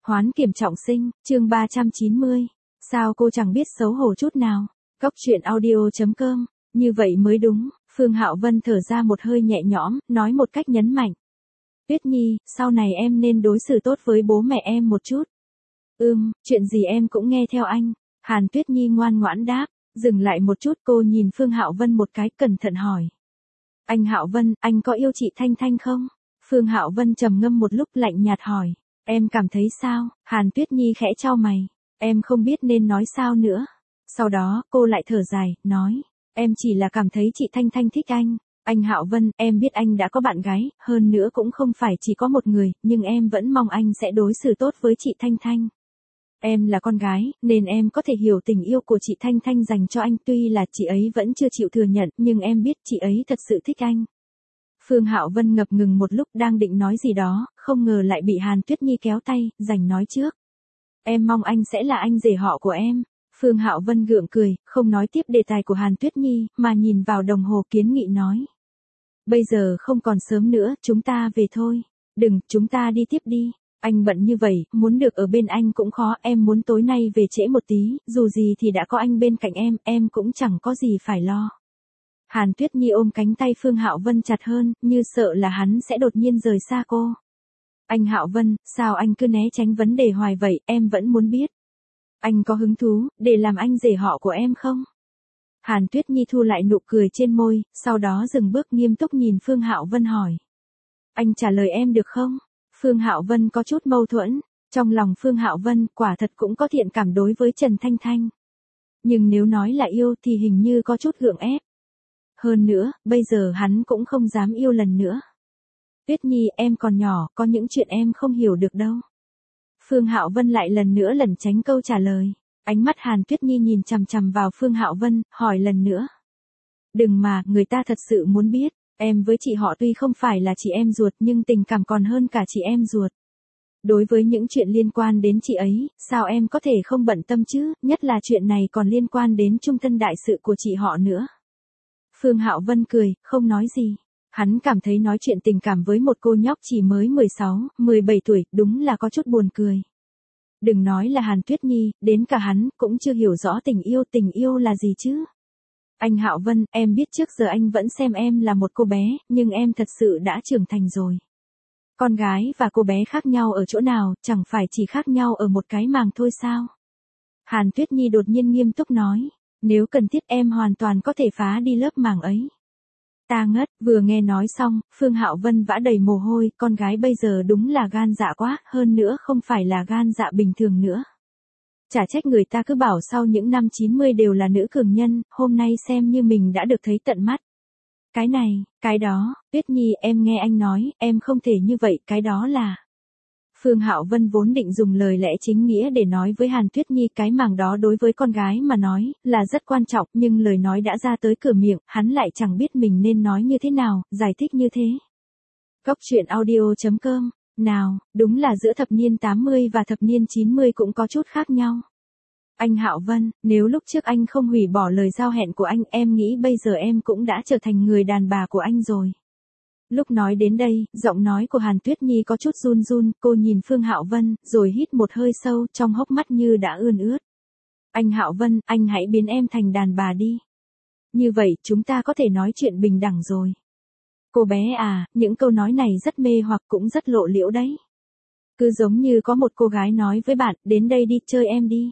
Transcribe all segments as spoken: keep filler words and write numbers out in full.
Hoán kiểm trọng sinh, chương ba trăm chín mươi. Sao cô chẳng biết xấu hổ chút nào? Cóc truyện audio chấm com. Như vậy mới đúng, Phương Hạo Vân thở ra một hơi nhẹ nhõm, nói một cách nhấn mạnh. Tuyết Nhi, sau này em nên đối xử tốt với bố mẹ em một chút. Ừm, chuyện gì em cũng nghe theo anh. Hàn Tuyết Nhi ngoan ngoãn đáp, dừng lại một chút cô nhìn Phương Hạo Vân một cái cẩn thận hỏi. Anh Hạo Vân, anh có yêu chị Thanh Thanh không? Phương Hạo Vân trầm ngâm một lúc lạnh nhạt hỏi. Em cảm thấy sao? Hàn Tuyết Nhi khẽ chau mày. Em không biết nên nói sao nữa. Sau đó, cô lại thở dài, nói. Em chỉ là cảm thấy chị Thanh Thanh thích anh. Anh Hạo Vân, em biết anh đã có bạn gái, hơn nữa cũng không phải chỉ có một người, nhưng em vẫn mong anh sẽ đối xử tốt với chị Thanh Thanh. Em là con gái, nên em có thể hiểu tình yêu của chị Thanh Thanh dành cho anh, tuy là chị ấy vẫn chưa chịu thừa nhận, nhưng em biết chị ấy thật sự thích anh. Phương Hạo Vân ngập ngừng một lúc đang định nói gì đó, không ngờ lại bị Hàn Tuyết Nhi kéo tay, giành nói trước. Em mong anh sẽ là anh rể họ của em. Phương Hạo Vân gượng cười, không nói tiếp đề tài của Hàn Tuyết Nhi, mà nhìn vào đồng hồ kiến nghị nói. Bây giờ không còn sớm nữa, chúng ta về thôi. Đừng, chúng ta đi tiếp đi. Anh bận như vậy, muốn được ở bên anh cũng khó, em muốn tối nay về trễ một tí, dù gì thì đã có anh bên cạnh em, em cũng chẳng có gì phải lo. Hàn Tuyết Nhi ôm cánh tay Phương Hạo Vân chặt hơn, như sợ là hắn sẽ đột nhiên rời xa cô. Anh Hạo Vân, sao anh cứ né tránh vấn đề hoài vậy, em vẫn muốn biết. Anh có hứng thú, để làm anh rể họ của em không? Hàn Tuyết Nhi thu lại nụ cười trên môi, sau đó dừng bước nghiêm túc nhìn Phương Hạo Vân hỏi. Anh trả lời em được không? Phương Hạo Vân có chút mâu thuẫn, trong lòng Phương Hạo Vân quả thật cũng có thiện cảm đối với Trần Thanh Thanh. Nhưng nếu nói là yêu thì hình như có chút gượng ép. Hơn nữa, bây giờ hắn cũng không dám yêu lần nữa. Tuyết Nhi, em còn nhỏ, có những chuyện em không hiểu được đâu. Phương Hạo Vân lại lần nữa lẩn tránh câu trả lời. Ánh mắt Hàn Tuyết Nhi nhìn chằm chằm vào Phương Hạo Vân, hỏi lần nữa. Đừng mà, người ta thật sự muốn biết. Em với chị họ tuy không phải là chị em ruột nhưng tình cảm còn hơn cả chị em ruột. Đối với những chuyện liên quan đến chị ấy, sao em có thể không bận tâm chứ, nhất là chuyện này còn liên quan đến trung thân đại sự của chị họ nữa. Phương Hạo Vân cười, không nói gì. Hắn cảm thấy nói chuyện tình cảm với một cô nhóc chỉ mới mười sáu, mười bảy tuổi, đúng là có chút buồn cười. Đừng nói là Hàn Tuyết Nhi, đến cả hắn cũng chưa hiểu rõ tình yêu, tình yêu là gì chứ. Anh Hạo Vân, em biết trước giờ anh vẫn xem em là một cô bé, nhưng em thật sự đã trưởng thành rồi. Con gái và cô bé khác nhau ở chỗ nào, chẳng phải chỉ khác nhau ở một cái màng thôi sao? Hàn Tuyết Nhi đột nhiên nghiêm túc nói, nếu cần thiết em hoàn toàn có thể phá đi lớp màng ấy. Ta ngất, vừa nghe nói xong, Phương Hạo Vân vã đầy mồ hôi, con gái bây giờ đúng là gan dạ quá, hơn nữa không phải là gan dạ bình thường nữa. Chả trách người ta cứ bảo sau những năm chín mươi đều là nữ cường nhân, hôm nay xem như mình đã được thấy tận mắt. Cái này, cái đó, Tuyết Nhi em nghe anh nói, em không thể như vậy, cái đó là... Phương Hạo Vân vốn định dùng lời lẽ chính nghĩa để nói với Hàn Tuyết Nhi cái màng đó đối với con gái mà nói, là rất quan trọng, nhưng lời nói đã ra tới cửa miệng, hắn lại chẳng biết mình nên nói như thế nào, giải thích như thế. Cóc truyện audio chấm com. Nào, đúng là giữa thập niên tám mươi và thập niên chín mươi cũng có chút khác nhau. Anh Hạo Vân, nếu lúc trước anh không hủy bỏ lời giao hẹn của anh, em nghĩ bây giờ em cũng đã trở thành người đàn bà của anh rồi. Lúc nói đến đây, giọng nói của Hàn Tuyết Nhi có chút run run, cô nhìn Phương Hạo Vân, rồi hít một hơi sâu, trong hốc mắt như đã ươn ướt. Anh Hạo Vân, anh hãy biến em thành đàn bà đi. Như vậy, chúng ta có thể nói chuyện bình đẳng rồi. Cô bé à, những câu nói này rất mê hoặc cũng rất lộ liễu đấy. Cứ giống như có một cô gái nói với bạn, đến đây đi, chơi em đi.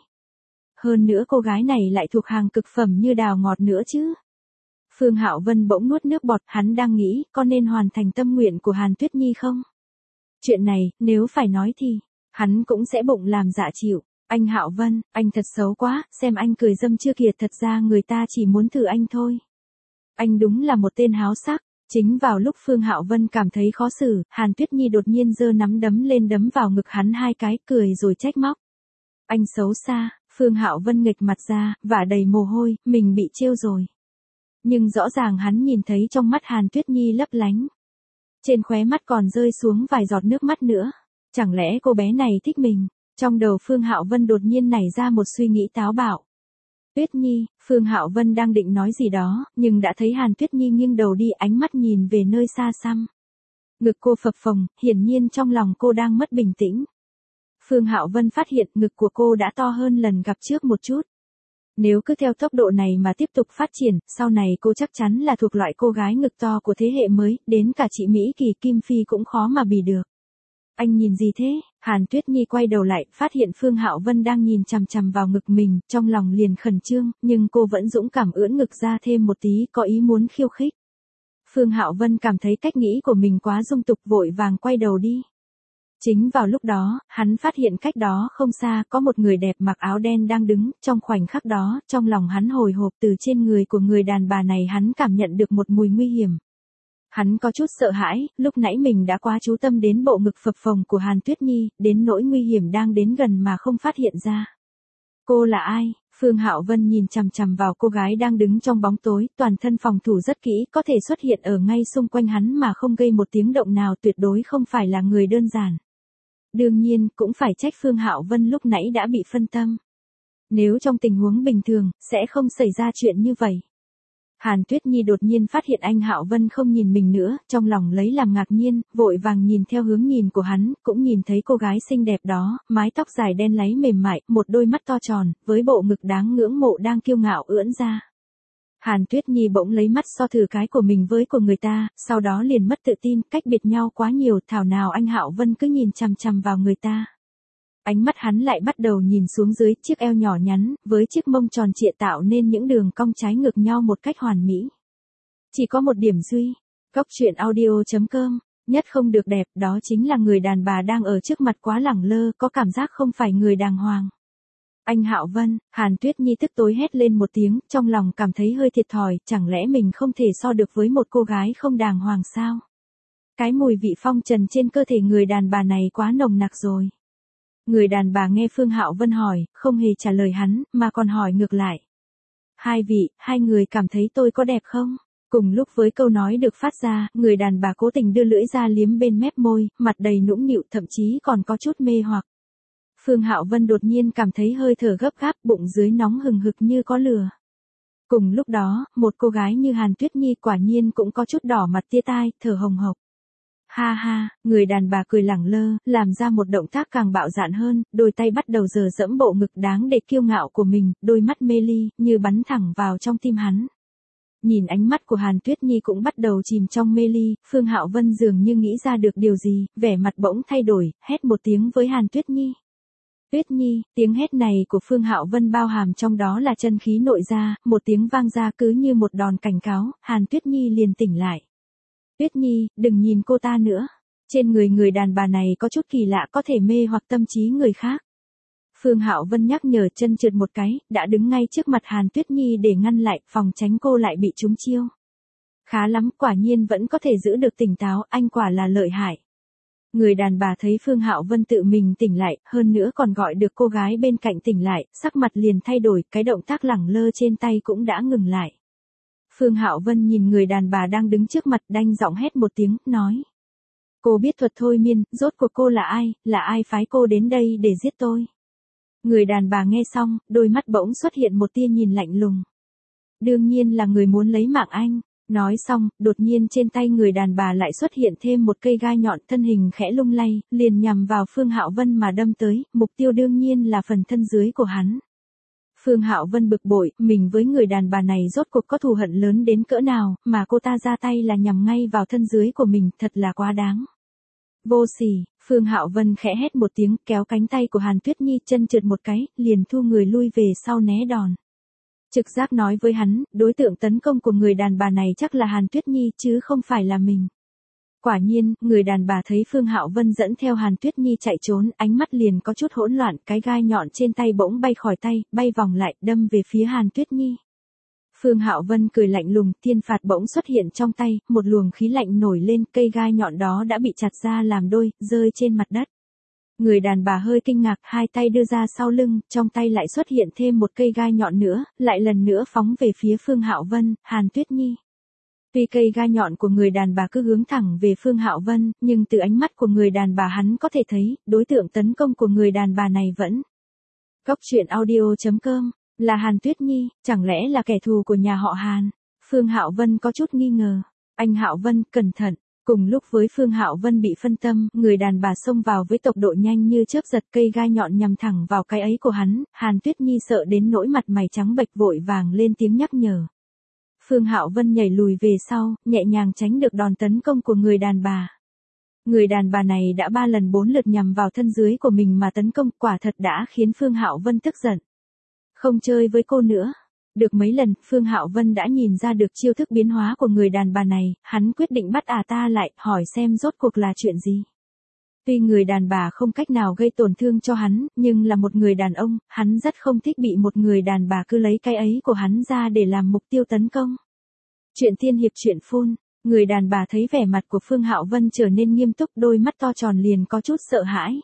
Hơn nữa cô gái này lại thuộc hàng cực phẩm như đào ngọt nữa chứ. Phương Hạo Vân bỗng nuốt nước bọt, hắn đang nghĩ, có nên hoàn thành tâm nguyện của Hàn Tuyết Nhi không? Chuyện này, nếu phải nói thì, hắn cũng sẽ bụng làm dạ chịu. Anh Hạo Vân, anh thật xấu quá, xem anh cười dâm chưa kìa, thật ra người ta chỉ muốn thử anh thôi. Anh đúng là một tên háo sắc. Chính vào lúc Phương Hạo Vân cảm thấy khó xử, Hàn Tuyết Nhi đột nhiên giơ nắm đấm lên đấm vào ngực hắn hai cái, cười rồi trách móc. Anh xấu xa, Phương Hạo Vân nghịch mặt ra, vả đầy mồ hôi, mình bị trêu rồi. Nhưng rõ ràng hắn nhìn thấy trong mắt Hàn Tuyết Nhi lấp lánh. Trên khóe mắt còn rơi xuống vài giọt nước mắt nữa. Chẳng lẽ cô bé này thích mình? Trong đầu Phương Hạo Vân đột nhiên nảy ra một suy nghĩ táo bạo. Tuyết Nhi, Phương Hạo Vân đang định nói gì đó, nhưng đã thấy Hàn Tuyết Nhi nghiêng đầu đi, ánh mắt nhìn về nơi xa xăm. Ngực cô phập phồng, hiển nhiên trong lòng cô đang mất bình tĩnh. Phương Hạo Vân phát hiện ngực của cô đã to hơn lần gặp trước một chút. Nếu cứ theo tốc độ này mà tiếp tục phát triển, sau này cô chắc chắn là thuộc loại cô gái ngực to của thế hệ mới, đến cả chị Mỹ Kỳ Kim Phi cũng khó mà bì được. Anh nhìn gì thế? Hàn Tuyết Nhi quay đầu lại, phát hiện Phương Hạo Vân đang nhìn chằm chằm vào ngực mình, trong lòng liền khẩn trương, nhưng cô vẫn dũng cảm ưỡn ngực ra thêm một tí, có ý muốn khiêu khích. Phương Hạo Vân cảm thấy cách nghĩ của mình quá dung tục, vội vàng quay đầu đi. Chính vào lúc đó, hắn phát hiện cách đó không xa có một người đẹp mặc áo đen đang đứng, trong khoảnh khắc đó, trong lòng hắn hồi hộp, từ trên người của người đàn bà này hắn cảm nhận được một mùi nguy hiểm. Hắn có chút sợ hãi, lúc nãy mình đã quá chú tâm đến bộ ngực phập phồng của Hàn Tuyết Nhi, đến nỗi nguy hiểm đang đến gần mà không phát hiện ra. Cô là ai? Phương Hạo Vân nhìn chằm chằm vào cô gái đang đứng trong bóng tối, toàn thân phòng thủ rất kỹ, có thể xuất hiện ở ngay xung quanh hắn mà không gây một tiếng động nào, tuyệt đối không phải là người đơn giản. Đương nhiên, cũng phải trách Phương Hạo Vân lúc nãy đã bị phân tâm. Nếu trong tình huống bình thường, sẽ không xảy ra chuyện như vậy. Hàn Tuyết Nhi đột nhiên phát hiện anh Hạo Vân không nhìn mình nữa, trong lòng lấy làm ngạc nhiên, vội vàng nhìn theo hướng nhìn của hắn, cũng nhìn thấy cô gái xinh đẹp đó, mái tóc dài đen láy mềm mại, một đôi mắt to tròn, với bộ ngực đáng ngưỡng mộ đang kiêu ngạo ưỡn ra. Hàn Tuyết Nhi bỗng lấy mắt so thử cái của mình với của người ta, sau đó liền mất tự tin, cách biệt nhau quá nhiều, thảo nào anh Hạo Vân cứ nhìn chằm chằm vào người ta. Ánh mắt hắn lại bắt đầu nhìn xuống dưới, chiếc eo nhỏ nhắn, với chiếc mông tròn trịa tạo nên những đường cong trái ngược nhau một cách hoàn mỹ. Chỉ có một điểm duy, Cốc truyện audio chấm com, nhất không được đẹp, đó chính là người đàn bà đang ở trước mặt quá lẳng lơ, có cảm giác không phải người đàng hoàng. Anh Hạo Vân, Hàn Tuyết Nhi tức tối hét lên một tiếng, trong lòng cảm thấy hơi thiệt thòi, chẳng lẽ mình không thể so được với một cô gái không đàng hoàng sao? Cái mùi vị phong trần trên cơ thể người đàn bà này quá nồng nặc rồi. Người đàn bà nghe Phương Hạo Vân hỏi, không hề trả lời hắn, mà còn hỏi ngược lại. Hai vị, hai người cảm thấy tôi có đẹp không? Cùng lúc với câu nói được phát ra, người đàn bà cố tình đưa lưỡi ra liếm bên mép môi, mặt đầy nũng nịu, thậm chí còn có chút mê hoặc. Phương Hạo Vân đột nhiên cảm thấy hơi thở gấp gáp, bụng dưới nóng hừng hực như có lửa. Cùng lúc đó, một cô gái như Hàn Tuyết Nhi quả nhiên cũng có chút đỏ mặt tia tai, thở hồng hộc. Ha ha, người đàn bà cười lẳng lơ, làm ra một động tác càng bạo dạn hơn, đôi tay bắt đầu giở dẫm bộ ngực đáng để kiêu ngạo của mình, đôi mắt mê ly, như bắn thẳng vào trong tim hắn. Nhìn ánh mắt của Hàn Tuyết Nhi cũng bắt đầu chìm trong mê ly, Phương Hạo Vân dường như nghĩ ra được điều gì, vẻ mặt bỗng thay đổi, hét một tiếng với Hàn Tuyết Nhi. Tuyết Nhi, tiếng hét này của Phương Hạo Vân bao hàm trong đó là chân khí nội ra, một tiếng vang ra cứ như một đòn cảnh cáo, Hàn Tuyết Nhi liền tỉnh lại. Tuyết Nhi, đừng nhìn cô ta nữa. Trên người người đàn bà này có chút kỳ lạ, có thể mê hoặc tâm trí người khác. Phương Hạo Vân nhắc nhở, chân trượt một cái, đã đứng ngay trước mặt Hàn Tuyết Nhi để ngăn lại, phòng tránh cô lại bị trúng chiêu. Khá lắm, quả nhiên vẫn có thể giữ được tỉnh táo, anh quả là lợi hại. Người đàn bà thấy Phương Hạo Vân tự mình tỉnh lại, hơn nữa còn gọi được cô gái bên cạnh tỉnh lại, sắc mặt liền thay đổi, cái động tác lẳng lơ trên tay cũng đã ngừng lại. Phương Hạo Vân nhìn người đàn bà đang đứng trước mặt, đanh giọng hét một tiếng, nói. Cô biết thuật thôi miên, rốt cuộc cô là ai, là ai phái cô đến đây để giết tôi? Người đàn bà nghe xong, đôi mắt bỗng xuất hiện một tia nhìn lạnh lùng. Đương nhiên là người muốn lấy mạng anh. Nói xong, đột nhiên trên tay người đàn bà lại xuất hiện thêm một cây gai nhọn, thân hình khẽ lung lay, liền nhằm vào Phương Hạo Vân mà đâm tới, mục tiêu đương nhiên là phần thân dưới của hắn. Phương Hạo Vân bực bội, mình với người đàn bà này rốt cuộc có thù hận lớn đến cỡ nào, mà cô ta ra tay là nhằm ngay vào thân dưới của mình, thật là quá đáng. Vô sỉ, Phương Hạo Vân khẽ hét một tiếng, kéo cánh tay của Hàn Tuyết Nhi, chân trượt một cái, liền thu người lui về sau né đòn. Trực giác nói với hắn, đối tượng tấn công của người đàn bà này chắc là Hàn Tuyết Nhi chứ không phải là mình. Quả nhiên, người đàn bà thấy Phương Hạo Vân dẫn theo Hàn Tuyết Nhi chạy trốn, ánh mắt liền có chút hỗn loạn, cái gai nhọn trên tay bỗng bay khỏi tay, bay vòng lại, đâm về phía Hàn Tuyết Nhi. Phương Hạo Vân cười lạnh lùng, thiên phạt bỗng xuất hiện trong tay, một luồng khí lạnh nổi lên, cây gai nhọn đó đã bị chặt ra làm đôi, rơi trên mặt đất. Người đàn bà hơi kinh ngạc, hai tay đưa ra sau lưng, trong tay lại xuất hiện thêm một cây gai nhọn nữa, lại lần nữa phóng về phía Phương Hạo Vân, Hàn Tuyết Nhi. Tuy cây gai nhọn của người đàn bà cứ hướng thẳng về Phương Hạo Vân, nhưng từ ánh mắt của người đàn bà hắn có thể thấy, đối tượng tấn công của người đàn bà này vẫn. Cốc truyện audio chấm com, là Hàn Tuyết Nhi, chẳng lẽ là kẻ thù của nhà họ Hàn? Phương Hạo Vân có chút nghi ngờ. Anh Hạo Vân, cẩn thận. Cùng lúc với Phương Hạo Vân bị phân tâm, người đàn bà xông vào với tốc độ nhanh như chớp, giật cây gai nhọn nhằm thẳng vào cái ấy của hắn. Hàn Tuyết Nhi sợ đến nỗi mặt mày trắng bệch, vội vàng lên tiếng nhắc nhở. Phương Hạo Vân nhảy lùi về sau, nhẹ nhàng tránh được đòn tấn công của người đàn bà. Người đàn bà này đã ba lần bốn lượt nhằm vào thân dưới của mình mà tấn công, quả thật đã khiến Phương Hạo Vân tức giận. Không chơi với cô nữa. Được mấy lần, Phương Hạo Vân đã nhìn ra được chiêu thức biến hóa của người đàn bà này, hắn quyết định bắt à ta lại, hỏi xem rốt cuộc là chuyện gì. Tuy người đàn bà không cách nào gây tổn thương cho hắn, nhưng là một người đàn ông, hắn rất không thích bị một người đàn bà cứ lấy cái ấy của hắn ra để làm mục tiêu tấn công. Chuyện tiên hiệp chuyện phun, người đàn bà thấy vẻ mặt của Phương Hạo Vân trở nên nghiêm túc, đôi mắt to tròn liền có chút sợ hãi.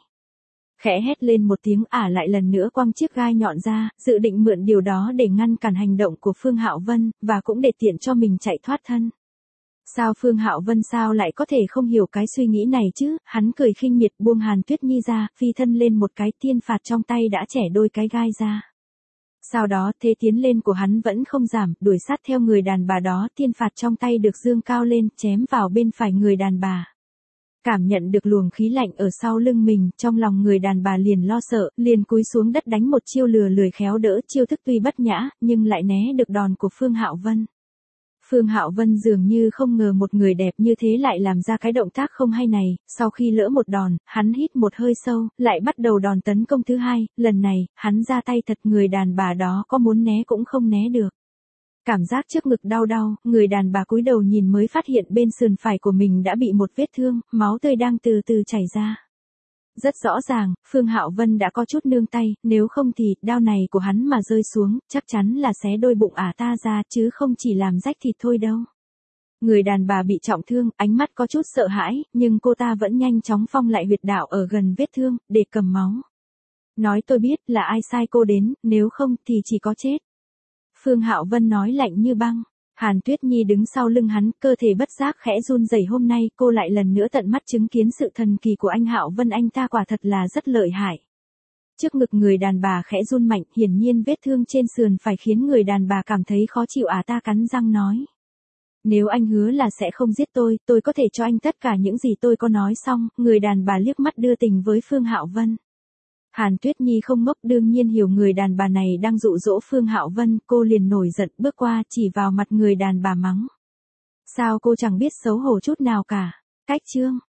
Khẽ hét lên một tiếng, ả lại lần nữa quăng chiếc gai nhọn ra, dự định mượn điều đó để ngăn cản hành động của Phương Hạo Vân, và cũng để tiện cho mình chạy thoát thân. Sao Phương Hạo Vân sao lại có thể không hiểu cái suy nghĩ này chứ, hắn cười khinh miệt buông Hàn Tuyết Nhi ra, phi thân lên một cái, tiên phạt trong tay đã chẻ đôi cái gai ra. Sau đó thế tiến lên của hắn vẫn không giảm, đuổi sát theo người đàn bà đó, tiên phạt trong tay được dương cao lên, chém vào bên phải người đàn bà. Cảm nhận được luồng khí lạnh ở sau lưng mình, trong lòng người đàn bà liền lo sợ, liền cúi xuống đất đánh một chiêu lừa lười khéo đỡ, chiêu thức tuy bất nhã, nhưng lại né được đòn của Phương Hạo Vân. Phương Hạo Vân dường như không ngờ một người đẹp như thế lại làm ra cái động tác không hay này, sau khi lỡ một đòn, hắn hít một hơi sâu, lại bắt đầu đòn tấn công thứ hai, lần này, hắn ra tay thật, người đàn bà đó có muốn né cũng không né được. Cảm giác trước ngực đau đau, người đàn bà cúi đầu nhìn mới phát hiện bên sườn phải của mình đã bị một vết thương, máu tươi đang từ từ chảy ra. Rất rõ ràng, Phương Hạo Vân đã có chút nương tay, nếu không thì, đao này của hắn mà rơi xuống, chắc chắn là xé đôi bụng ả ta ra, chứ không chỉ làm rách thịt thôi đâu. Người đàn bà bị trọng thương, ánh mắt có chút sợ hãi, nhưng cô ta vẫn nhanh chóng phong lại huyệt đạo ở gần vết thương, để cầm máu. Nói tôi biết là ai sai cô đến, nếu không thì chỉ có chết. Phương Hạo Vân nói lạnh như băng. Hàn Tuyết Nhi đứng sau lưng hắn, cơ thể bất giác khẽ run rẩy, hôm nay cô lại lần nữa tận mắt chứng kiến sự thần kỳ của anh Hạo Vân, anh ta quả thật là rất lợi hại. Trước ngực người đàn bà khẽ run mạnh, hiển nhiên vết thương trên sườn phải khiến người đàn bà cảm thấy khó chịu, à ta cắn răng nói. Nếu anh hứa là sẽ không giết tôi, tôi có thể cho anh tất cả những gì tôi có nói xong, người đàn bà liếc mắt đưa tình với Phương Hạo Vân. Hàn Tuyết Nhi không ngốc, đương nhiên hiểu người đàn bà này đang dụ dỗ Phương Hạo Vân, cô liền nổi giận bước qua chỉ vào mặt người đàn bà mắng. Sao cô chẳng biết xấu hổ chút nào cả, cách chương.